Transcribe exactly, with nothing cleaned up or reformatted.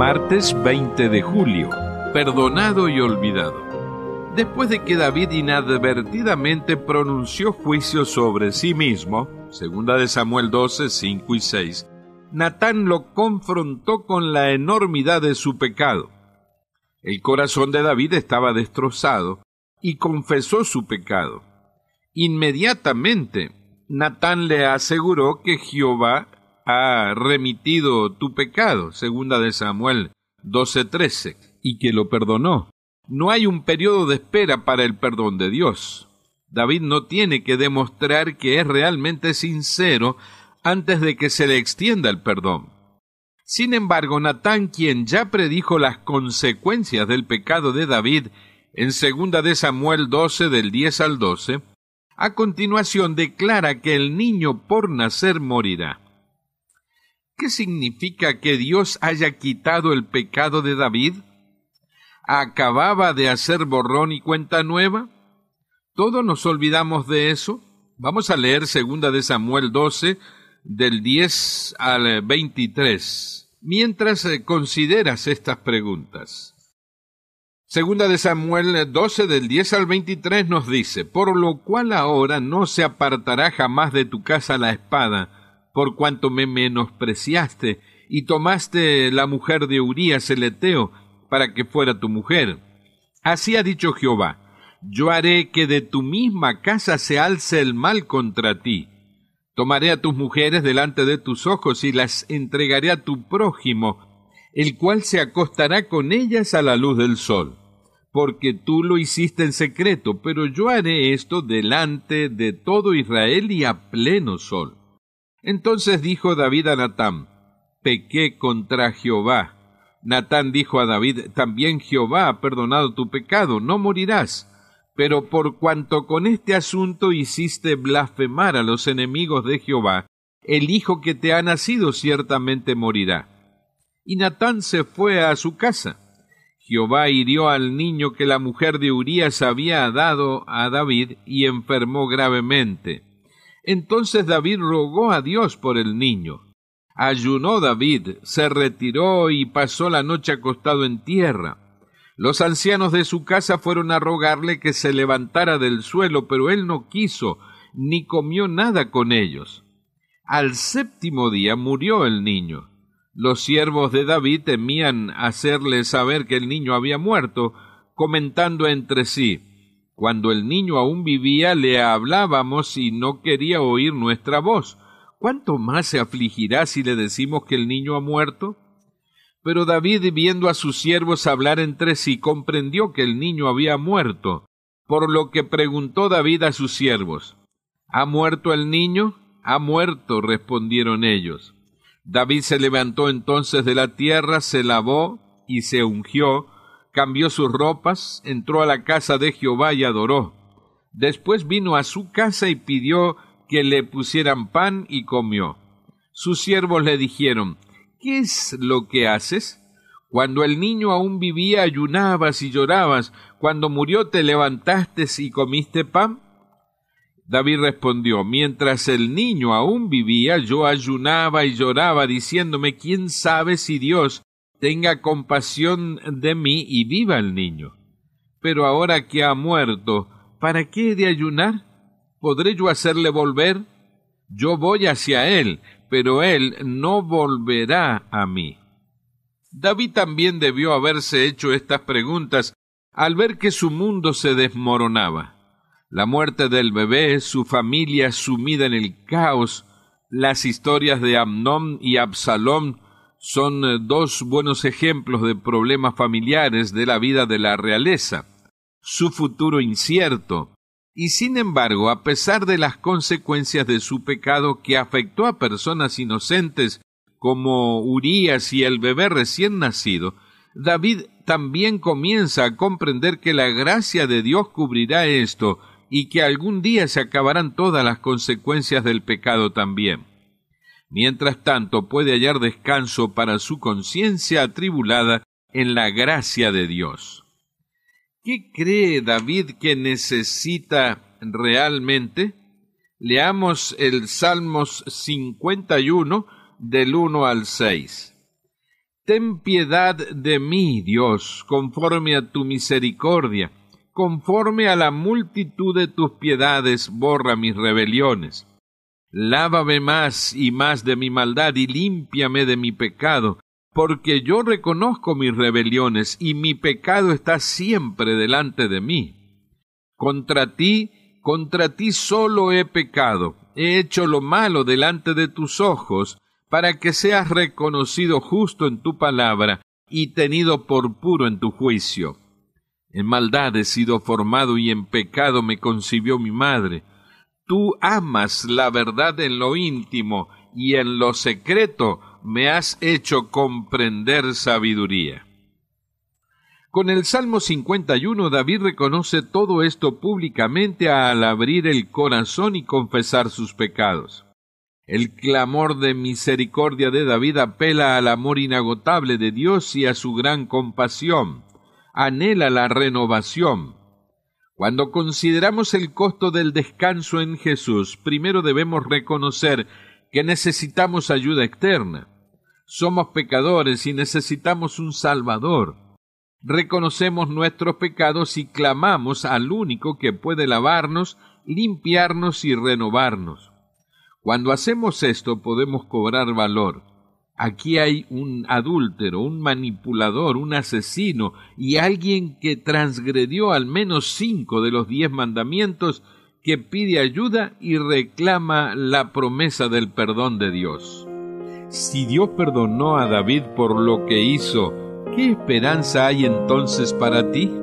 Martes veinte de julio. Perdonado y olvidado. Después de que David inadvertidamente pronunció juicio sobre sí mismo, segunda de Samuel doce, cinco y seis, Natán lo confrontó con la enormidad de su pecado. El corazón de David estaba destrozado y confesó su pecado. Inmediatamente, Natán le aseguró que Jehová ha remitido tu pecado, segunda de Samuel doce, trece, y que lo perdonó. No hay un periodo de espera para el perdón de Dios. David no tiene que demostrar que es realmente sincero antes de que se le extienda el perdón. Sin embargo, Natán, quien ya predijo las consecuencias del pecado de David en segunda de Samuel doce, del diez al doce, a continuación declara que el niño por nacer morirá. ¿Qué significa que Dios haya quitado el pecado de David? ¿Acababa de hacer borrón y cuenta nueva? ¿Todos nos olvidamos de eso? Vamos a leer segunda de Samuel doce, del diez al veintitrés, mientras consideras estas preguntas. Segunda de Samuel doce, del diez al veintitrés nos dice: por lo cual ahora no se apartará jamás de tu casa la espada, por cuanto me menospreciaste y tomaste la mujer de Urías el Heteo para que fuera tu mujer. Así ha dicho Jehová: yo haré que de tu misma casa se alce el mal contra ti. Tomaré a tus mujeres delante de tus ojos y las entregaré a tu prójimo, el cual se acostará con ellas a la luz del sol. Porque tú lo hiciste en secreto, pero yo haré esto delante de todo Israel y a pleno sol. Entonces dijo David a Natán: pequé contra Jehová. Natán dijo a David: también Jehová ha perdonado tu pecado, no morirás. Pero por cuanto con este asunto hiciste blasfemar a los enemigos de Jehová, el hijo que te ha nacido ciertamente morirá. Y Natán se fue a su casa. Jehová hirió al niño que la mujer de Urías había dado a David y enfermó gravemente. Entonces David rogó a Dios por el niño. Ayunó David, se retiró y pasó la noche acostado en tierra. Los ancianos de su casa fueron a rogarle que se levantara del suelo, pero él no quiso, ni comió nada con ellos. Al séptimo día murió el niño. Los siervos de David temían hacerle saber que el niño había muerto, comentando entre sí: cuando el niño aún vivía, le hablábamos y no quería oír nuestra voz. ¿Cuánto más se afligirá si le decimos que el niño ha muerto? Pero David, viendo a sus siervos hablar entre sí, comprendió que el niño había muerto, por lo que preguntó David a sus siervos: ¿ha muerto el niño? Ha muerto, respondieron ellos. David se levantó entonces de la tierra, se lavó y se ungió, cambió sus ropas, entró a la casa de Jehová y adoró. Después vino a su casa y pidió que le pusieran pan y comió. Sus siervos le dijeron: ¿qué es lo que haces? Cuando el niño aún vivía, ayunabas y llorabas. Cuando murió, te levantaste y comiste pan. David respondió: mientras el niño aún vivía, yo ayunaba y lloraba, diciéndome: ¿quién sabe si Dios tenga compasión de mí y viva el niño? Pero ahora que ha muerto, ¿para qué he de ayunar? ¿Podré yo hacerle volver? Yo voy hacia él, pero él no volverá a mí. David también debió haberse hecho estas preguntas al ver que su mundo se desmoronaba. La muerte del bebé, su familia sumida en el caos, las historias de Amnón y Absalón son dos buenos ejemplos de problemas familiares de la vida de la realeza, su futuro incierto. Y sin embargo, a pesar de las consecuencias de su pecado que afectó a personas inocentes como Urías y el bebé recién nacido, David también comienza a comprender que la gracia de Dios cubrirá esto y que algún día se acabarán todas las consecuencias del pecado también. Mientras tanto, puede hallar descanso para su conciencia atribulada en la gracia de Dios. ¿Qué cree David que necesita realmente? Leamos el Salmos cincuenta y uno, del uno al seis. Ten piedad de mí, Dios, conforme a tu misericordia, conforme a la multitud de tus piedades, borra mis rebeliones. Lávame más y más de mi maldad y límpiame de mi pecado, porque yo reconozco mis rebeliones y mi pecado está siempre delante de mí. Contra ti, contra ti solo he pecado, he hecho lo malo delante de tus ojos, para que seas reconocido justo en tu palabra y tenido por puro en tu juicio. En maldad he sido formado y en pecado me concibió mi madre. Tú amas la verdad en lo íntimo y en lo secreto me has hecho comprender sabiduría. Con el Salmo cincuenta y uno, David reconoce todo esto públicamente al abrir el corazón y confesar sus pecados. El clamor de misericordia de David apela al amor inagotable de Dios y a su gran compasión. Anhela la renovación. Cuando consideramos el costo del descanso en Jesús, primero debemos reconocer que necesitamos ayuda externa. Somos pecadores y necesitamos un Salvador. Reconocemos nuestros pecados y clamamos al único que puede lavarnos, limpiarnos y renovarnos. Cuando hacemos esto podemos cobrar valor. Aquí hay un adúltero, un manipulador, un asesino y alguien que transgredió al menos cinco de los diez mandamientos, que pide ayuda y reclama la promesa del perdón de Dios. Si Dios perdonó a David por lo que hizo, ¿qué esperanza hay entonces para ti?